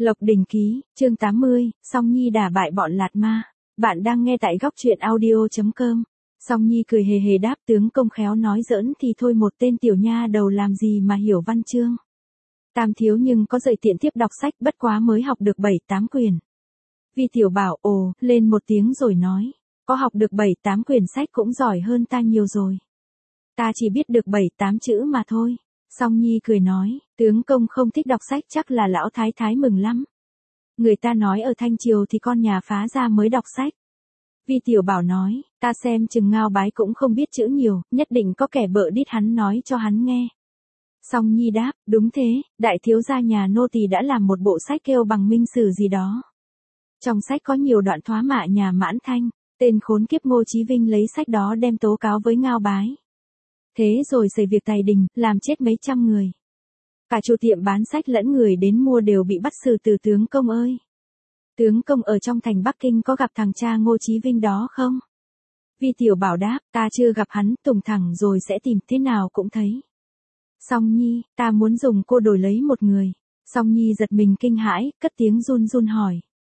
Lộc Đình Ký, chương 80, Song Nhi đả bại bọn Lạt Ma. Bạn đang nghe tại góc truyện audio.com. Song Nhi cười hề hề đáp, tướng công khéo nói giỡn thì thôi, một tên tiểu nha đầu làm gì mà hiểu văn chương. Tam thiếu nhưng có dạy tiện tiếp đọc sách, bất quá mới học được 7-8 quyển. Vi tiểu bảo ồ lên một tiếng rồi nói, có học được 7-8 quyển sách cũng giỏi hơn ta nhiều rồi. Ta chỉ biết được 7-8 chữ mà thôi. Song Nhi cười nói, tướng công không thích đọc sách chắc là lão thái thái mừng lắm. Người ta nói ở Thanh Triều thì con nhà phá gia mới đọc sách. Vi tiểu bảo nói, ta xem chừng Ngao Bái cũng không biết chữ nhiều, nhất định có kẻ bợ đít hắn nói cho hắn nghe. Song Nhi đáp, đúng thế, đại thiếu gia nhà nô tỳ đã làm một bộ sách kêu Bằng Minh Sử gì đó. Trong sách có nhiều đoạn thoá mạ nhà Mãn Thanh, tên khốn kiếp Ngô Chí Vinh lấy sách đó đem tố cáo với Ngao Bái. Thế rồi xảy việc tài đình, làm chết mấy trăm người. Cả chủ tiệm bán sách lẫn người đến mua đều bị bắt xử từ. Tướng công ơi! Tướng công ở trong thành Bắc Kinh có gặp thằng cha Ngô Chí Vinh đó không? Vi tiểu bảo đáp, ta chưa gặp hắn, tùng thẳng rồi sẽ tìm, thế nào cũng thấy. Song Nhi, ta muốn dùng cô đổi lấy một người. Song Nhi giật mình kinh hãi, cất tiếng run run hỏi.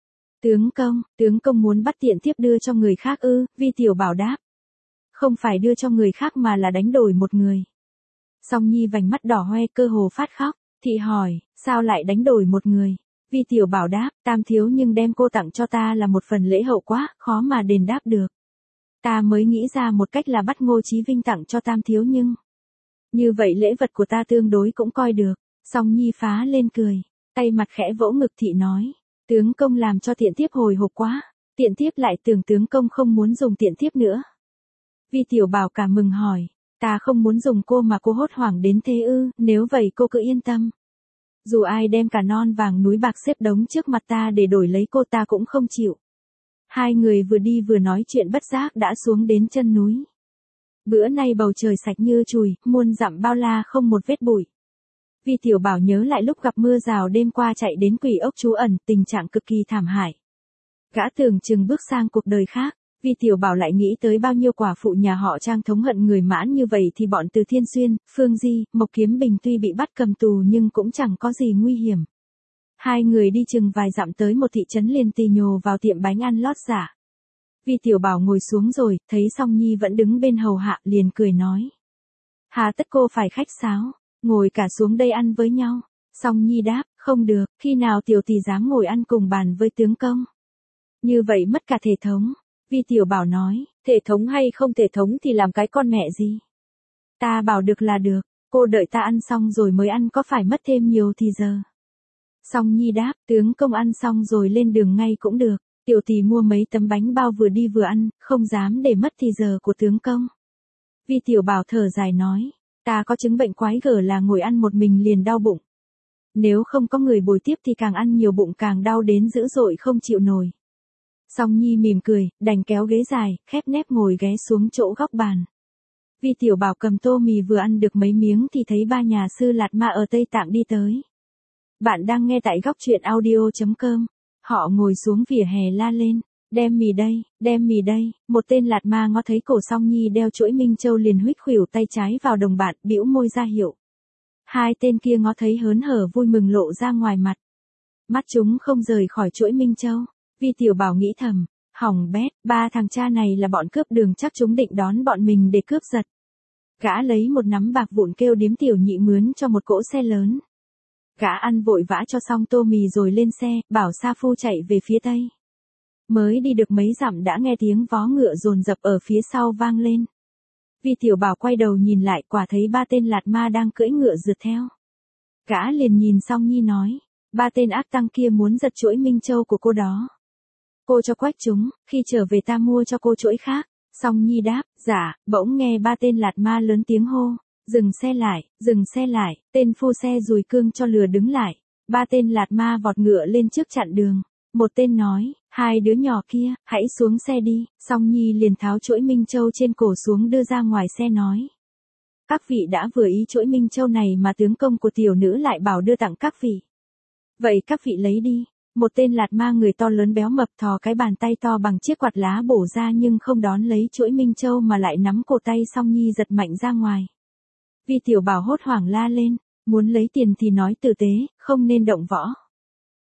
Tướng công muốn bắt tiện tiếp đưa cho người khác ư? Vi tiểu bảo đáp. Không phải đưa cho người khác mà là đánh đổi một người. Song Nhi vành mắt đỏ hoe cơ hồ phát khóc, thị hỏi, sao lại đánh đổi một người? Vi tiểu bảo đáp, tam thiếu nhưng đem cô tặng cho ta là một phần lễ hậu quá, khó mà đền đáp được. Ta mới nghĩ ra một cách là bắt Ngô Chí Vinh tặng cho tam thiếu nhưng... Như vậy lễ vật của ta tương đối cũng coi được. Song Nhi phá lên cười, tay mặt khẽ vỗ ngực thị nói, tướng công làm cho tiện tiếp hồi hộp quá, tiện tiếp lại tưởng tướng công không muốn dùng tiện tiếp nữa. Vi tiểu bảo cả mừng hỏi, ta không muốn dùng cô mà cô hốt hoảng đến thế ư? Nếu vậy cô cứ yên tâm. Dù ai đem cả non vàng núi bạc xếp đống trước mặt ta để đổi lấy cô ta cũng không chịu. Hai người vừa đi vừa nói chuyện bất giác đã xuống đến chân núi. Bữa nay bầu trời sạch như chùi, muôn dặm bao la không một vết bụi. Vi tiểu bảo nhớ lại lúc gặp mưa rào đêm qua chạy đến Quỷ Ốc trú ẩn, tình trạng cực kỳ thảm hại. Gã tưởng chừng bước sang cuộc đời khác. Vi tiểu bảo lại nghĩ tới bao nhiêu quả phụ nhà họ Trang thống hận người Mãn như vậy thì bọn Từ Thiên Xuyên, Phương Di, Mộc Kiếm Bình tuy bị bắt cầm tù nhưng cũng chẳng có gì nguy hiểm. Hai người đi chừng vài dặm tới một thị trấn liền tì nhồ vào tiệm bánh ăn lót giả. Vi tiểu bảo ngồi xuống rồi, thấy Song Nhi vẫn đứng bên hầu hạ liền cười nói. Hà tất cô phải khách sáo, ngồi cả xuống đây ăn với nhau. Song Nhi đáp, không được, khi nào tiểu tỷ dám ngồi ăn cùng bàn với tướng công. Như vậy mất cả thể thống. Vi tiểu bảo nói, thể thống hay không thể thống thì làm cái con mẹ gì. Ta bảo được là được, cô đợi ta ăn xong rồi mới ăn có phải mất thêm nhiều thì giờ. Song Nhi đáp, tướng công ăn xong rồi lên đường ngay cũng được, tiểu tỷ mua mấy tấm bánh bao vừa đi vừa ăn, không dám để mất thì giờ của tướng công. Vi tiểu bảo thở dài nói, ta có chứng bệnh quái gở là ngồi ăn một mình liền đau bụng. Nếu không có người bồi tiếp thì càng ăn nhiều bụng càng đau đến dữ dội không chịu nổi. Song Nhi mỉm cười, đành kéo ghế dài, khép nép ngồi ghé xuống chỗ góc bàn. Vi tiểu bảo cầm tô mì vừa ăn được mấy miếng thì thấy ba nhà sư Lạt Ma ở Tây Tạng đi tới. Bạn đang nghe tại góc truyện audio.com. Họ ngồi xuống vỉa hè la lên, đem mì đây. Một tên Lạt Ma ngó thấy cổ Song Nhi đeo chuỗi Minh Châu liền huých khuỷu tay trái vào đồng bạn, bĩu môi ra hiệu. Hai tên kia ngó thấy hớn hở vui mừng lộ ra ngoài mặt. Mắt chúng không rời khỏi chuỗi Minh Châu. Vi tiểu bảo nghĩ thầm, hỏng bét, ba thằng cha này là bọn cướp đường, chắc chúng định đón bọn mình để cướp giật. Gã lấy một nắm bạc vụn kêu điếm tiểu nhị mướn cho một cỗ xe lớn. Gã ăn vội vã cho xong tô mì rồi lên xe, bảo sa phu chạy về phía tây. Mới đi được mấy dặm đã nghe tiếng vó ngựa dồn dập ở phía sau vang lên. Vi tiểu bảo quay đầu nhìn lại, quả thấy ba tên Lạt Ma đang cưỡi ngựa rượt theo. Gã liền nhìn Song Nhi nói, ba tên ác tăng kia muốn giật chuỗi Minh Châu của cô đó. Cô cho quách chúng, khi trở về ta mua cho cô chuỗi khác. Song Nhi đáp, dạ. Bỗng nghe ba tên Lạt Ma lớn tiếng hô, dừng xe lại, tên phu xe dùi cương cho lừa đứng lại. Ba tên Lạt Ma vọt ngựa lên trước chặn đường. Một tên nói, hai đứa nhỏ kia, hãy xuống xe đi. Song Nhi liền tháo chuỗi Minh Châu trên cổ xuống đưa ra ngoài xe nói. Các vị đã vừa ý chuỗi Minh Châu này mà tướng công của tiểu nữ lại bảo đưa tặng các vị. Vậy các vị lấy đi. Một tên Lạt Ma người to lớn béo mập thò cái bàn tay to bằng chiếc quạt lá bổ ra nhưng không đón lấy chuỗi Minh Châu mà lại nắm cổ tay Song Nhi giật mạnh ra ngoài. Vi tiểu bảo hốt hoảng la lên, muốn lấy tiền thì nói tử tế, không nên động võ.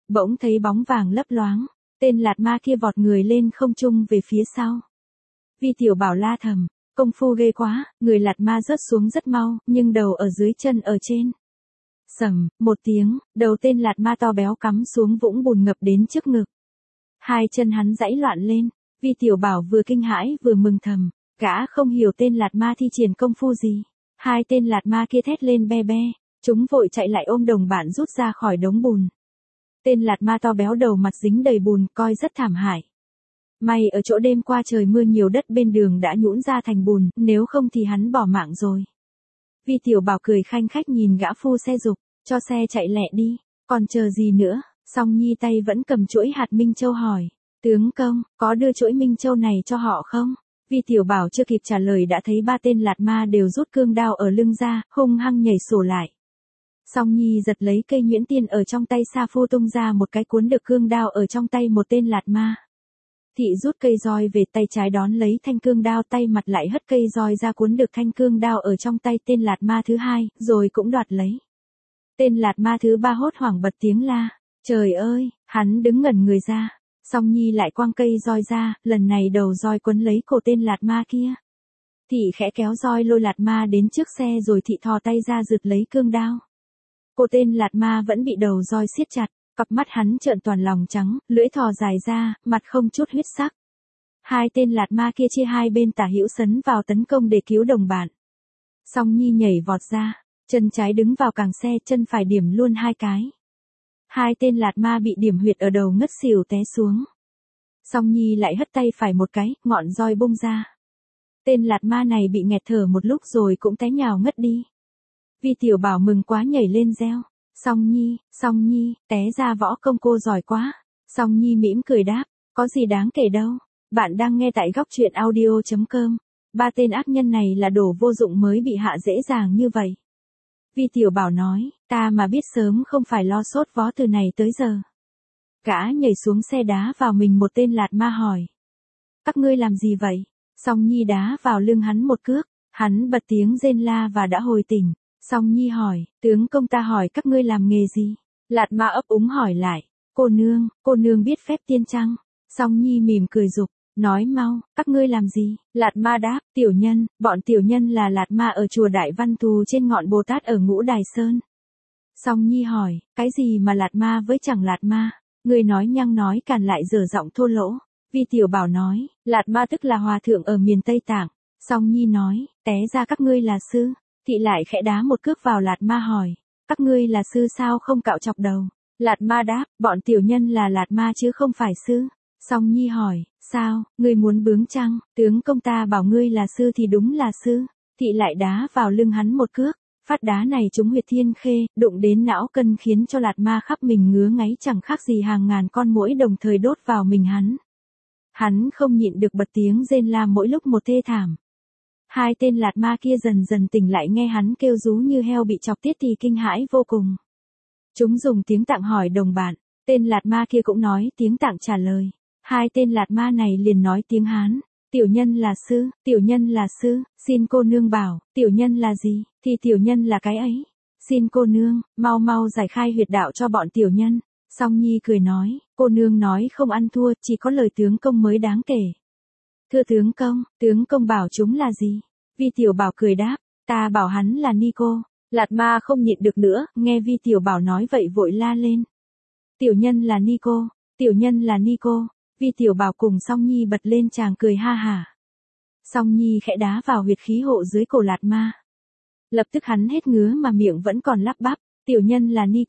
bỗng thấy bóng vàng lấp loáng, tên Lạt Ma kia vọt người lên không trung về phía sau. Vi Tiểu Bảo la thầm, công phu ghê quá, người Lạt Ma rớt xuống rất mau, nhưng đầu ở dưới chân ở trên. Sầm, một tiếng, đầu tên Lạt Ma to béo cắm xuống vũng bùn ngập đến trước ngực. Hai chân hắn giãy loạn lên, Vi Tiểu Bảo vừa kinh hãi vừa mừng thầm, gã không hiểu tên Lạt Ma thi triển công phu gì. Hai tên Lạt Ma kia thét lên be be, chúng vội chạy lại ôm đồng bạn rút ra khỏi đống bùn. Tên Lạt Ma to béo đầu mặt dính đầy bùn, coi rất thảm hại. May ở chỗ đêm qua trời mưa nhiều, đất bên đường đã nhũn ra thành bùn, nếu không thì hắn bỏ mạng rồi. Vi Tiểu Bảo cười khanh khách nhìn gã phu xe giục, cho xe chạy lẹ đi, còn chờ gì nữa. Song Nhi tay vẫn cầm chuỗi hạt Minh Châu hỏi, tướng công, có đưa chuỗi Minh Châu này cho họ không? Vi Tiểu Bảo chưa kịp trả lời đã thấy ba tên Lạt Ma đều rút cương đao ở lưng ra, hung hăng nhảy sổ lại. Song Nhi giật lấy cây nhuyễn tiên ở trong tay Sa Phu tung ra một cái cuốn được cương đao ở trong tay một tên Lạt Ma. Thị rút cây roi về tay trái đón lấy thanh cương đao, tay mặt lại hất cây roi ra cuốn được thanh cương đao ở trong tay tên Lạt Ma thứ hai, rồi cũng đoạt lấy. Tên Lạt Ma thứ ba hốt hoảng bật tiếng la, trời ơi, hắn đứng ngẩn người ra. Song Nhi lại quăng cây roi ra, lần này đầu roi quấn lấy cổ tên Lạt Ma kia. Thị khẽ kéo roi lôi Lạt Ma đến trước xe rồi thị thò tay ra giật lấy cương đao. Cổ tên Lạt Ma vẫn bị đầu roi siết chặt, cặp mắt hắn trợn toàn lòng trắng, lưỡi thò dài ra, mặt không chút huyết sắc. Hai tên Lạt Ma kia chia hai bên tả hữu sấn vào tấn công để cứu đồng bạn. Song Nhi nhảy vọt ra, chân trái đứng vào càng xe, chân phải điểm luôn hai cái. Hai tên Lạt Ma bị điểm huyệt ở đầu ngất xỉu té xuống. Song Nhi lại hất tay phải một cái, ngọn roi bung ra. Tên Lạt Ma này bị nghẹt thở một lúc rồi cũng té nhào ngất đi. Vi Tiểu Bảo mừng quá nhảy lên reo, Song Nhi, té ra võ công cô giỏi quá. Song Nhi mỉm cười đáp, có gì đáng kể đâu. Bạn đang nghe tại góc truyện audio.com. Ba tên ác nhân này là đồ vô dụng mới bị hạ dễ dàng như vậy. Vi Tiểu Bảo nói, ta mà biết sớm không phải lo sốt vó từ này tới giờ. Gã nhảy xuống xe đá vào mình một tên Lạt Ma hỏi, các ngươi làm gì vậy? Song Nhi đá vào lưng hắn một cước, hắn bật tiếng rên la và đã hồi tỉnh. Song Nhi hỏi, tướng công ta hỏi các ngươi làm nghề gì? Lạt Ma ấp úng hỏi lại, cô nương biết phép tiên chăng? Song Nhi mỉm cười giục, nói mau, các ngươi làm gì? Lạt Ma đáp, tiểu nhân, bọn tiểu nhân là Lạt Ma ở chùa Đại Văn Thù trên ngọn Bồ Tát ở Ngũ Đài Sơn. Song Nhi hỏi, cái gì mà Lạt Ma với chẳng Lạt Ma? Người nói nhăng nói càn lại dở giọng thô lỗ. Vi Tiểu Bảo nói, Lạt Ma tức là hòa thượng ở miền Tây Tạng. Song Nhi nói, té ra các ngươi là sư. Thị lại khẽ đá một cước vào Lạt Ma hỏi, các ngươi là sư sao không cạo chọc đầu? Lạt Ma đáp, bọn tiểu nhân là Lạt Ma chứ không phải sư. Song Nhi hỏi, sao, ngươi muốn bướng chăng? Tướng công ta bảo ngươi là sư thì đúng là sư. Thị lại đá vào lưng hắn một cước, phát đá này trúng huyệt thiên khê, đụng đến não cân khiến cho Lạt Ma khắp mình ngứa ngáy chẳng khác gì hàng ngàn con muỗi đồng thời đốt vào mình hắn. Hắn không nhịn được bật tiếng rên la mỗi lúc một thê thảm. Hai tên Lạt Ma kia dần dần tỉnh lại, nghe hắn kêu rú như heo bị chọc tiết thì kinh hãi vô cùng. Chúng dùng tiếng Tạng hỏi đồng bạn, tên Lạt Ma kia cũng nói tiếng Tạng trả lời. Hai tên Lạt Ma này liền nói tiếng Hán, tiểu nhân là sư, xin cô nương bảo, tiểu nhân là gì, thì tiểu nhân là cái ấy. Xin cô nương, mau giải khai huyệt đạo cho bọn tiểu nhân. Song Nhi cười nói, cô nương nói không ăn thua, chỉ có lời tướng công mới đáng kể. Thưa tướng công bảo chúng là gì? Vi Tiểu Bảo cười đáp, ta bảo hắn là Nico. Lạt Ma không nhịn được nữa, nghe Vi Tiểu Bảo nói vậy vội la lên. Tiểu nhân là Nico. Vi Tiểu Bảo cùng Song Nhi bật lên chàng cười ha hả. Song Nhi khẽ đá vào huyệt khí hộ dưới cổ Lạt Ma. Lập tức hắn hết ngứa mà miệng vẫn còn lắp bắp, tiểu nhân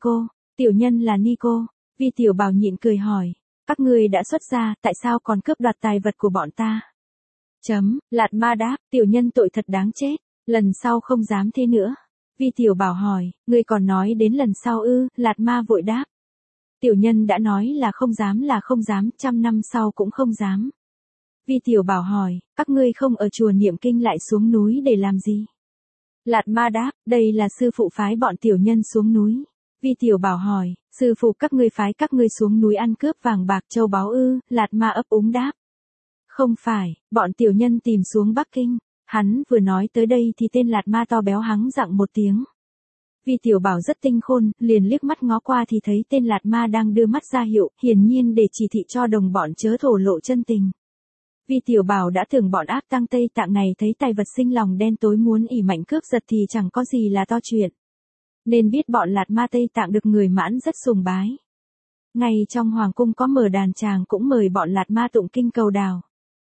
là Nico. Vi Tiểu Bảo nhịn cười hỏi, các ngươi đã xuất gia, tại sao còn cướp đoạt tài vật của bọn ta? Lạt Ma đáp, tiểu nhân tội thật đáng chết, lần sau không dám thế nữa. Vi Tiểu Bảo hỏi, ngươi còn nói đến lần sau ư? Lạt Ma vội đáp, tiểu nhân đã nói là không dám, 100 năm sau cũng không dám. Vi Tiểu Bảo hỏi, các ngươi không ở chùa niệm kinh lại xuống núi để làm gì? Lạt Ma đáp, đây là sư phụ phái bọn tiểu nhân xuống núi. Vi Tiểu Bảo hỏi, sư phụ các ngươi phái các ngươi xuống núi ăn cướp vàng bạc châu báu ư? Lạt Ma ấp úng đáp, không phải, bọn tiểu nhân tìm xuống Bắc Kinh. Hắn vừa nói tới đây thì tên Lạt Ma to béo hắng giọng một tiếng. Vi Tiểu Bảo rất tinh khôn, liền liếc mắt ngó qua thì thấy tên Lạt Ma đang đưa mắt ra hiệu, hiển nhiên để chỉ thị cho đồng bọn chớ thổ lộ chân tình. Vi Tiểu Bảo đã tưởng bọn ác tăng Tây Tạng này thấy tài vật sinh lòng đen tối muốn ỉ mạnh cướp giật thì chẳng có gì là to chuyện. Nên biết bọn Lạt Ma Tây Tạng được người Mãn rất sùng bái. Ngay trong hoàng cung có mở đàn tràng cũng mời bọn Lạt Ma tụng kinh cầu đào.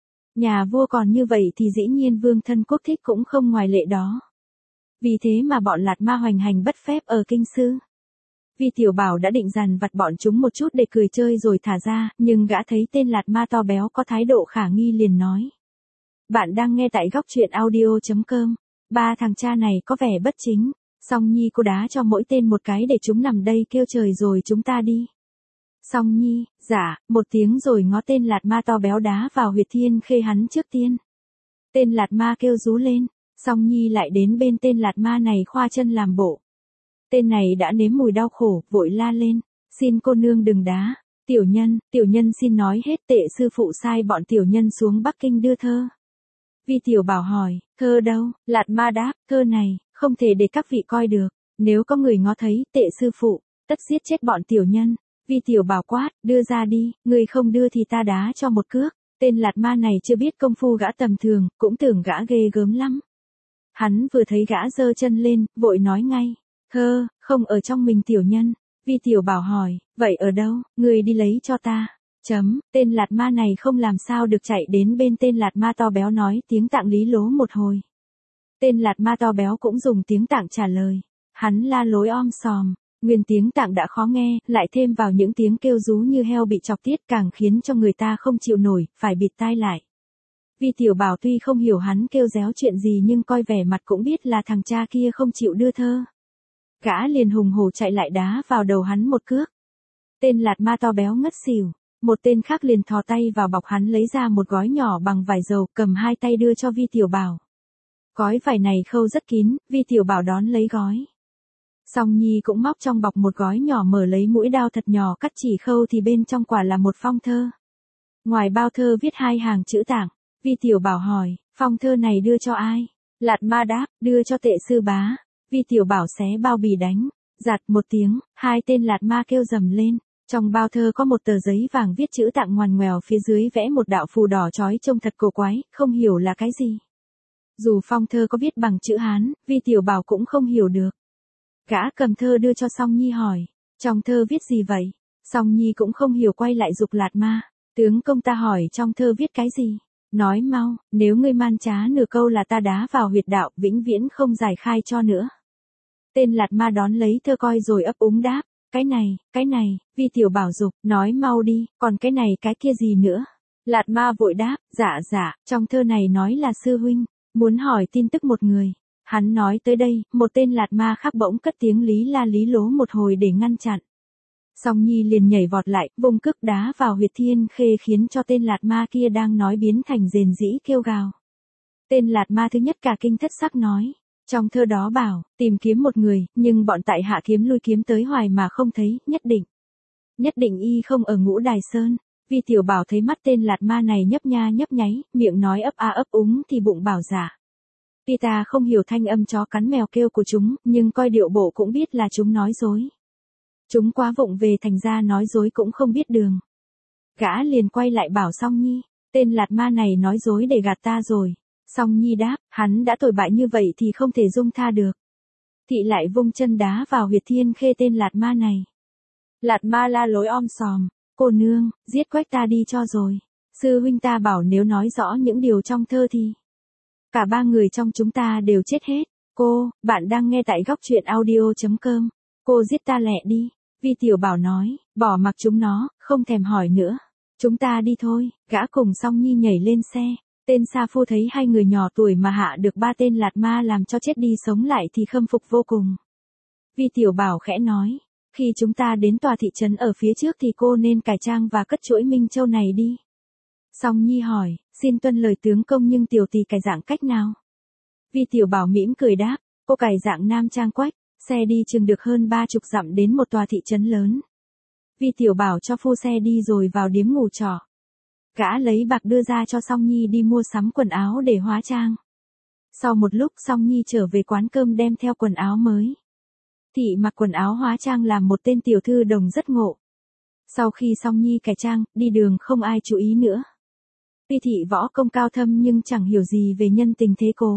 Nhà vua còn như vậy thì dĩ nhiên vương thân quốc thích cũng không ngoài lệ đó. Vì thế mà bọn Lạt Ma hoành hành bất phép ở kinh sư. Vi Tiểu Bảo đã định dằn vặt bọn chúng một chút để cười chơi rồi thả ra, nhưng gã thấy tên Lạt Ma to béo có thái độ khả nghi liền nói. Bạn đang nghe tại góc truyện audio.com. Ba thằng cha này có vẻ bất chính. Song Nhi cô đá cho mỗi tên một cái để chúng nằm đây kêu trời rồi chúng ta đi. Song Nhi, dạ, một tiếng rồi ngó tên Lạt Ma to béo đá vào huyệt thiên khê hắn trước tiên. Tên Lạt Ma kêu rú lên, Song Nhi lại đến bên tên Lạt Ma này khoa chân làm bộ. Tên này đã nếm mùi đau khổ, vội la lên, xin cô nương đừng đá. Tiểu nhân xin nói hết tệ sư phụ sai bọn tiểu nhân xuống Bắc Kinh đưa thơ. Vi Tiểu Bảo hỏi, thơ đâu? Lạt Ma đáp, thơ này, không thể để các vị coi được. Nếu có người ngó thấy tệ sư phụ, tất giết chết bọn tiểu nhân. Vi Tiểu Bảo quát, đưa ra đi, người không đưa thì ta đá cho một cước. Tên Lạt Ma này chưa biết công phu gã tầm thường, cũng tưởng gã ghê gớm lắm. Hắn vừa thấy gã giơ chân lên, vội nói ngay, thơ, không ở trong mình tiểu nhân. Vi Tiểu Bảo hỏi, vậy ở đâu, người đi lấy cho ta. Tên Lạt Ma này không làm sao được chạy đến bên tên Lạt Ma to béo nói tiếng Tạng lý lố một hồi. Tên Lạt Ma to béo cũng dùng tiếng Tạng trả lời. Hắn la lối om sòm, nguyên tiếng Tạng đã khó nghe, lại thêm vào những tiếng kêu rú như heo bị chọc tiết càng khiến cho người ta không chịu nổi, phải bịt tai lại. Vi Tiểu Bảo tuy không hiểu hắn kêu réo chuyện gì nhưng coi vẻ mặt cũng biết là thằng cha kia không chịu đưa thơ. Gã liền hùng hổ chạy lại đá vào đầu hắn một cước. Tên Lạt Ma to béo ngất xỉu. Một tên khác liền thò tay vào bọc hắn lấy ra một gói nhỏ bằng vải dầu, cầm hai tay đưa cho Vi Tiểu Bảo. Gói vải này khâu rất kín, Vi Tiểu Bảo đón lấy gói. Song Nhi cũng móc trong bọc một gói nhỏ mở lấy mũi đao thật nhỏ cắt chỉ khâu thì bên trong quả là một phong thơ. Ngoài bao thơ viết hai hàng chữ Tạng. Vi Tiểu Bảo hỏi, phong thơ này đưa cho ai? Lạt Ma đáp, đưa cho tệ sư bá. Vi Tiểu Bảo xé bao bì đánh. Giạt một tiếng, hai tên Lạt Ma kêu rầm lên. Trong bao thơ có một tờ giấy vàng viết chữ Tạng ngoằn ngoèo phía dưới vẽ một đạo phù đỏ chói trông thật cổ quái, không hiểu là cái gì. Dù phong thơ có viết bằng chữ Hán, Vi Tiểu Bảo cũng không hiểu được. Gã cầm thơ đưa cho Song Nhi hỏi, trong thơ viết gì vậy? Song Nhi cũng không hiểu quay lại giục Lạt Ma, tướng công ta hỏi trong thơ viết cái gì? Nói mau, nếu ngươi man trá nửa câu là ta đá vào huyệt đạo vĩnh viễn không giải khai cho nữa. Tên Lạt Ma đón lấy thơ coi rồi ấp úng đáp, cái này, Vi Tiểu Bảo giục, nói mau đi, còn cái này cái kia gì nữa? Lạt Ma vội đáp, dạ, trong thơ này nói là sư huynh, muốn hỏi tin tức một người. Hắn nói tới đây, một tên Lạt Ma khác bỗng cất tiếng lý la lý lố một hồi để ngăn chặn. Song Nhi liền nhảy vọt lại, vung cước đá vào huyệt thiên khê khiến cho tên Lạt Ma kia đang nói biến thành rền rĩ kêu gào. Tên Lạt Ma thứ nhất cả kinh thất sắc nói. Trong thơ đó bảo, tìm kiếm một người, nhưng bọn tại hạ kiếm lui kiếm tới hoài mà không thấy, nhất định y không ở Ngũ Đài Sơn. Vi Tiểu Bảo thấy mắt tên Lạt Ma này nhấp nha nhấp nháy, miệng nói ấp a ấp úng thì bụng bảo dạ. Tuy ta không hiểu thanh âm chó cắn mèo kêu của chúng, nhưng coi điệu bộ cũng biết là chúng nói dối. Chúng quá vụng về thành ra nói dối cũng không biết đường. Gã liền quay lại bảo Song Nhi, tên Lạt Ma này nói dối để gạt ta rồi. Song Nhi đáp, hắn đã tồi bại như vậy thì không thể dung tha được. Thị lại vung chân đá vào huyệt thiên khê tên Lạt Ma này. Lạt Ma la lối om sòm, cô nương, giết quách ta đi cho rồi. Sư huynh ta bảo nếu nói rõ những điều trong thơ thì cả ba người trong chúng ta đều chết hết. Cô, bạn đang nghe tại góc truyện audio.com. Cô giết ta lẹ đi. Vi Tiểu Bảo nói, bỏ mặc chúng nó, không thèm hỏi nữa. Chúng ta đi thôi. Gã cùng Song Nhi nhảy lên xe. Tên Sa Phu thấy hai người nhỏ tuổi mà hạ được ba tên Lạt Ma làm cho chết đi sống lại thì khâm phục vô cùng. Vi Tiểu Bảo khẽ nói, khi chúng ta đến tòa thị trấn ở phía trước thì cô nên cải trang và cất chuỗi Minh Châu này đi. Song Nhi hỏi, xin tuân lời tướng công nhưng tiểu tỳ cải dạng cách nào? Vi Tiểu Bảo mỉm cười đáp, cô cải dạng nam trang quách, xe đi chừng được hơn 30 dặm đến một tòa thị trấn lớn. Vi Tiểu Bảo cho phu xe đi rồi vào điếm ngủ trọ. Gã lấy bạc đưa ra cho Song Nhi đi mua sắm quần áo để hóa trang. Sau một lúc Song Nhi trở về quán cơm đem theo quần áo mới. Thị mặc quần áo hóa trang làm một tên tiểu thư đồng rất ngộ. Sau khi Song Nhi cải trang, đi đường không ai chú ý nữa. Vi thị võ công cao thâm nhưng chẳng hiểu gì về nhân tình thế cố.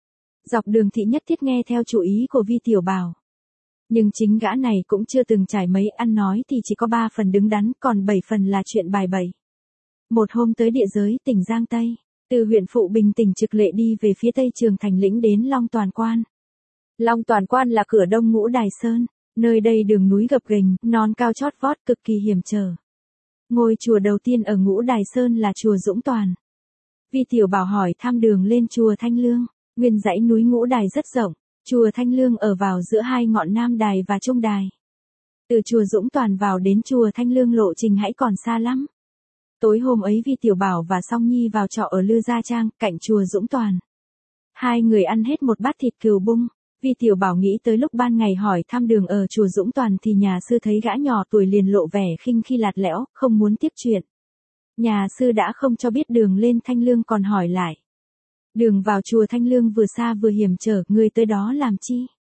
Dọc đường thị nhất thiết nghe theo chủ ý của Vi Tiểu Bảo. Nhưng chính gã này cũng chưa từng trải mấy ăn nói thì chỉ có 3 phần đứng đắn, còn 7 phần là chuyện bài bẩy. Một hôm tới địa giới tỉnh Giang Tây, từ huyện Phụ Bình tỉnh Trực Lệ đi về phía Tây Trường Thành Lĩnh đến Long Toàn Quan. Long Toàn Quan là cửa đông Ngũ Đài Sơn, nơi đây đường núi gập ghềnh, non cao chót vót cực kỳ hiểm trở. Ngôi chùa đầu tiên ở Ngũ Đài Sơn là chùa Dũng Toàn. Vi Tiểu Bảo hỏi thăm đường lên chùa Thanh Lương, nguyên dãy núi Ngũ Đài rất rộng, chùa Thanh Lương ở vào giữa hai ngọn Nam Đài và Trung Đài. Từ chùa Dũng Toàn vào đến chùa Thanh Lương lộ trình hãy còn xa lắm. Tối hôm ấy Vi Tiểu Bảo và Song Nhi vào trọ ở Lư Gia Trang, cạnh chùa Dũng Toàn. Hai người ăn hết một bát thịt cừu bung. Vi Tiểu Bảo nghĩ tới lúc ban ngày hỏi thăm đường ở chùa Dũng Toàn thì nhà sư thấy gã nhỏ tuổi liền lộ vẻ khinh khi lạt lẽo, không muốn tiếp chuyện. Nhà sư đã không cho biết đường lên Thanh Lương còn hỏi lại. Đường vào chùa Thanh Lương vừa xa vừa hiểm trở, ngươi tới đó làm chi?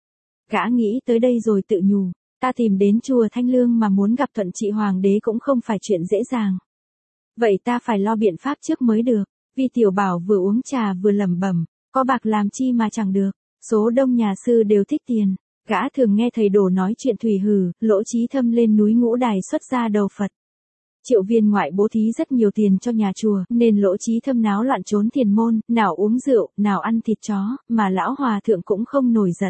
Gã nghĩ tới đây rồi tự nhủ, ta tìm đến chùa Thanh Lương mà muốn gặp Thuận Trị Hoàng đế cũng không phải chuyện dễ dàng. Vậy ta phải lo biện pháp trước mới được. Vi Tiểu Bảo vừa uống trà vừa lẩm bẩm, có bạc làm chi mà chẳng được. Số đông nhà sư đều thích tiền. Gã thường nghe thầy đồ nói chuyện thủy hử, Lỗ Chí Thâm lên núi Ngũ Đài xuất ra đầu Phật. Triệu Viên ngoại bố thí rất nhiều tiền cho nhà chùa, nên Lỗ Chí Thâm náo loạn trốn thiền môn, nào uống rượu, nào ăn thịt chó, mà lão hòa thượng cũng không nổi giận.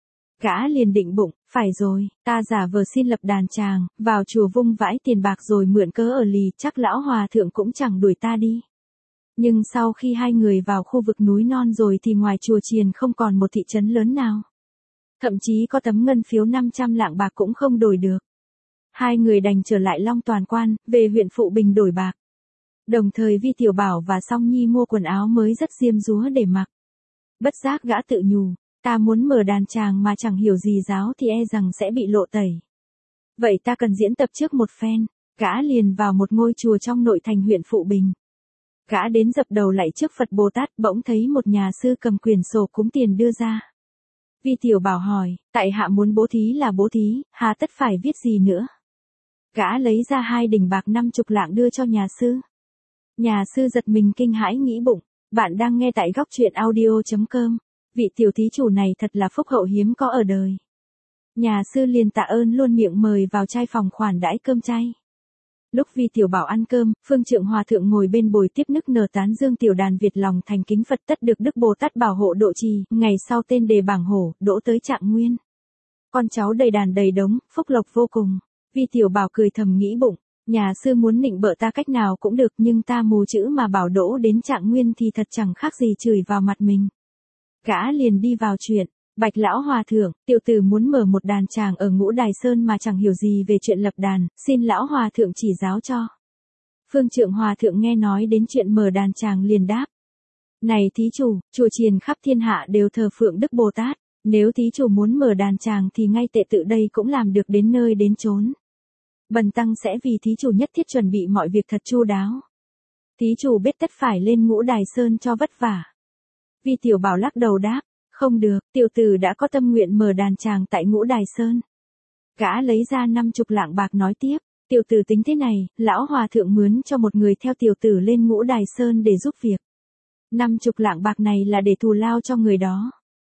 Gã liền định bụng, phải rồi, ta giả vờ xin lập đàn tràng, vào chùa vung vãi tiền bạc rồi mượn cớ ở lì, chắc lão hòa thượng cũng chẳng đuổi ta đi. Nhưng sau khi hai người vào khu vực núi non rồi thì ngoài chùa chiền không còn một thị trấn lớn nào. Thậm chí có tấm ngân phiếu 500 lạng bạc cũng không đổi được. Hai người đành trở lại Long Toàn Quan, về huyện Phụ Bình đổi bạc. Đồng thời Vi Tiểu Bảo và Song Nhi mua quần áo mới rất diêm dúa để mặc. Bất giác gã tự nhủ, ta muốn mở đàn tràng mà chẳng hiểu gì giáo thì e rằng sẽ bị lộ tẩy. Vậy ta cần diễn tập trước một phen. Gã liền vào một ngôi chùa trong nội thành huyện Phụ Bình. Gã đến dập đầu lạy trước Phật Bồ Tát, bỗng thấy một nhà sư cầm quyển sổ cúng tiền đưa ra. Vi Tiểu Bảo hỏi, tại hạ muốn bố thí là bố thí, hà tất phải viết gì nữa? Gã lấy ra 2 đỉnh bạc 50 lạng đưa cho nhà sư. Nhà sư giật mình kinh hãi nghĩ bụng, bạn đang nghe tại góc truyện audio.com. Vị tiểu thí chủ này thật là phúc hậu hiếm có ở đời. Nhà sư liền tạ ơn luôn miệng mời vào trai phòng khoản đãi cơm chay. Lúc Vi Tiểu Bảo ăn cơm, Phương Trượng Hòa Thượng ngồi bên bồi tiếp nức nở tán dương tiểu đàn Việt lòng thành kính Phật tất được Đức Bồ Tát bảo hộ độ trì, ngày sau tên đề bảng hổ, đỗ tới trạng nguyên. Con cháu đầy đàn đầy đống, phúc lộc vô cùng. Vi Tiểu Bảo cười thầm nghĩ bụng, nhà sư muốn nịnh bợ ta cách nào cũng được nhưng ta mù chữ mà bảo đỗ đến trạng nguyên thì thật chẳng khác gì chửi vào mặt mình. Gã liền đi vào chuyện. Bạch lão hòa thượng, tiểu tử muốn mở một đàn tràng ở Ngũ Đài Sơn mà chẳng hiểu gì về chuyện lập đàn, xin lão hòa thượng chỉ giáo cho. Phương Trượng Hòa Thượng nghe nói đến chuyện mở đàn tràng liền đáp. Này thí chủ, chùa chiền khắp thiên hạ đều thờ phượng Đức Bồ Tát, nếu thí chủ muốn mở đàn tràng thì ngay tệ tự đây cũng làm được đến nơi đến chốn. Bần tăng sẽ vì thí chủ nhất thiết chuẩn bị mọi việc thật chu đáo. Thí chủ biết tất phải lên Ngũ Đài Sơn cho vất vả. Vi Tiểu Bảo lắc đầu đáp. Không được, tiểu tử đã có tâm nguyện mở đàn tràng tại Ngũ Đài Sơn. Gã lấy ra 50 lạng bạc nói tiếp, tiểu tử tính thế này, lão hòa thượng mướn cho một người theo tiểu tử lên Ngũ Đài Sơn để giúp việc. 50 lạng bạc này là để thù lao cho người đó.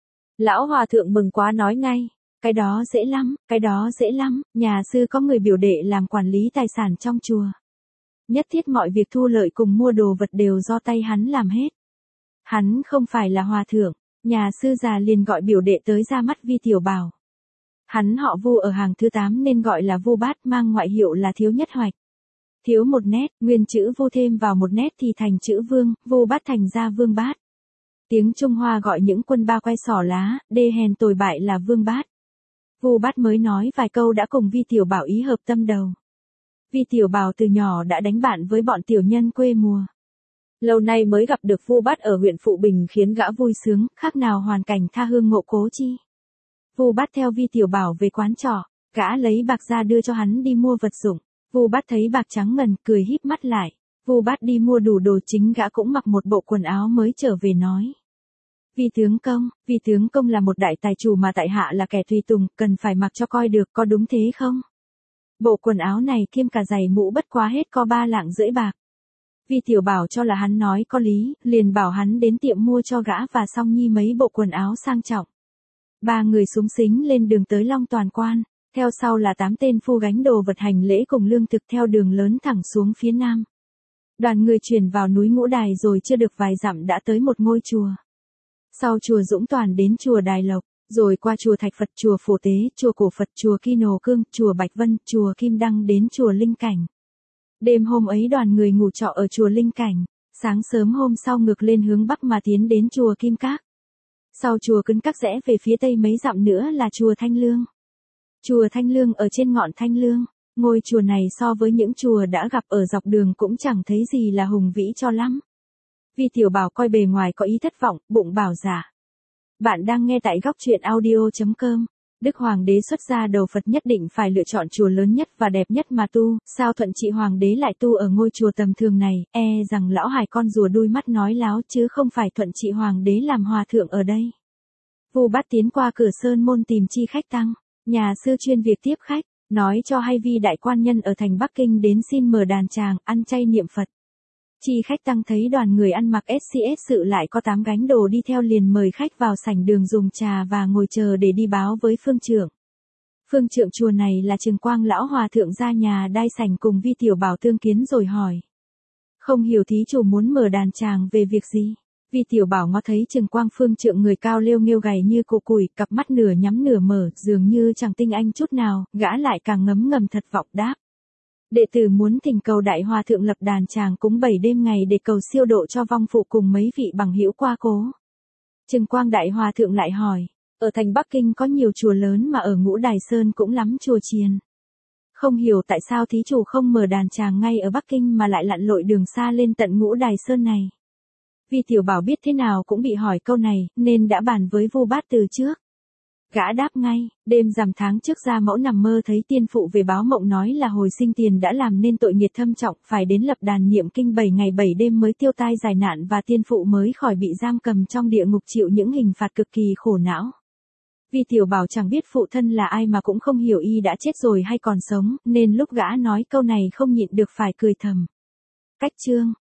Lão hòa thượng mừng quá nói ngay, cái đó dễ lắm, cái đó dễ lắm, nhà sư có người biểu đệ làm quản lý tài sản trong chùa. Nhất thiết mọi việc thu lợi cùng mua đồ vật đều do tay hắn làm hết. Hắn không phải là hòa thượng. Nhà sư già liền gọi biểu đệ tới ra mắt Vi Tiểu Bảo. Hắn họ Vu ở hàng thứ 8 nên gọi là Vu Bát, mang ngoại hiệu là Thiếu Nhất Hoạch. Thiếu một nét, nguyên chữ Vu thêm vào một nét thì thành chữ Vương, Vu Bát thành ra Vương Bát. Tiếng Trung Hoa gọi những quân ba quay xỏ lá, đê hèn tồi bại là Vương Bát. Vu Bát mới nói vài câu đã cùng Vi Tiểu Bảo ý hợp tâm đầu. Vi Tiểu Bảo từ nhỏ đã đánh bạn với bọn tiểu nhân quê mùa. Lâu nay mới gặp được Vu Bát ở huyện Phụ Bình khiến gã vui sướng, khác nào hoàn cảnh tha hương ngộ cố chi. Vu Bát theo Vi Tiểu Bảo về quán trọ, gã lấy bạc ra đưa cho hắn đi mua vật dụng. Vu Bát thấy bạc trắng ngần, cười híp mắt lại. Vu Bát đi mua đủ đồ chính gã cũng mặc một bộ quần áo mới trở về nói. Vi tướng công là một đại tài chủ mà tại hạ là kẻ tùy tùng, cần phải mặc cho coi được, có đúng thế không? Bộ quần áo này kiêm cả giày mũ bất quá hết có 3,5 lạng bạc. Vi Tiểu Bảo cho là hắn nói có lý, liền bảo hắn đến tiệm mua cho gã và Song Nhi mấy bộ quần áo sang trọng. Ba người xúng xính lên đường tới Long Toàn Quan, theo sau là 8 tên phu gánh đồ vật hành lễ cùng lương thực theo đường lớn thẳng xuống phía nam. Đoàn người chuyển vào núi Ngũ Đài rồi chưa được vài dặm đã tới một ngôi chùa. Sau chùa Dũng Toàn đến chùa Đài Lộc, rồi qua chùa Thạch Phật, chùa Phổ Tế, chùa Cổ Phật, chùa Ki Nồ Cương, chùa Bạch Vân, chùa Kim Đăng đến chùa Linh Cảnh. Đêm hôm ấy đoàn người ngủ trọ ở chùa Linh Cảnh, sáng sớm hôm sau ngược lên hướng bắc mà tiến đến chùa Kim Các. Sau chùa Cấn Các rẽ về phía tây mấy dặm nữa là chùa Thanh Lương. Chùa Thanh Lương ở trên ngọn Thanh Lương, ngôi chùa này so với những chùa đã gặp ở dọc đường cũng chẳng thấy gì là hùng vĩ cho lắm. Vi Tiểu Bảo coi bề ngoài có ý thất vọng, bụng bảo dạ. Bạn đang nghe tại góc truyện audio.com. Đức Hoàng đế xuất gia đầu Phật nhất định phải lựa chọn chùa lớn nhất và đẹp nhất mà tu, sao Thuận Trị Hoàng đế lại tu ở ngôi chùa tầm thường này, rằng lão hài con rùa đuôi mắt nói láo chứ không phải Thuận Trị Hoàng đế làm hòa thượng ở đây. Vu Bát tiến qua cửa sơn môn tìm chi khách tăng, nhà sư chuyên việc tiếp khách, nói cho hay Vi đại quan nhân ở thành Bắc Kinh đến xin mở đàn tràng, ăn chay niệm Phật. Chi khách tăng thấy đoàn người ăn mặc SCS sự lại có 8 gánh đồ đi theo liền mời khách vào sảnh đường dùng trà và ngồi chờ để đi báo với phương trưởng. Phương trưởng chùa này là Trường Quang lão hòa thượng ra nhà đai sảnh cùng Vi Tiểu Bảo tương kiến rồi hỏi. Không hiểu thí chủ muốn mở đàn tràng về việc gì? Vi Tiểu Bảo ngó thấy Trường Quang phương trưởng người cao lêu nghêu gầy như củ củi, cặp mắt nửa nhắm nửa mở, dường như chẳng tinh anh chút nào, gã lại càng ngấm ngầm thật vọng đáp. Đệ tử muốn thỉnh cầu đại hòa thượng lập đàn tràng cúng 7 đêm ngày để cầu siêu độ cho vong phụ cùng mấy vị bằng hữu qua cố. Trường Quang đại hòa thượng lại hỏi, ở thành Bắc Kinh có nhiều chùa lớn mà ở Ngũ Đài Sơn cũng lắm chùa chiền. Không hiểu tại sao thí chủ không mở đàn tràng ngay ở Bắc Kinh mà lại lặn lội đường xa lên tận Ngũ Đài Sơn này. Vi Tiểu Bảo biết thế nào cũng bị hỏi câu này, nên đã bàn với Vu Bát từ trước. Gã đáp ngay, đêm rằm tháng trước gia mẫu nằm mơ thấy tiên phụ về báo mộng nói là hồi sinh tiền đã làm nên tội nghiệt thâm trọng, phải đến lập đàn niệm kinh 7 ngày 7 đêm mới tiêu tai giải nạn và tiên phụ mới khỏi bị giam cầm trong địa ngục chịu những hình phạt cực kỳ khổ não. Vi Tiểu Bảo chẳng biết phụ thân là ai mà cũng không hiểu y đã chết rồi hay còn sống, nên lúc gã nói câu này không nhịn được phải cười thầm. Cách chương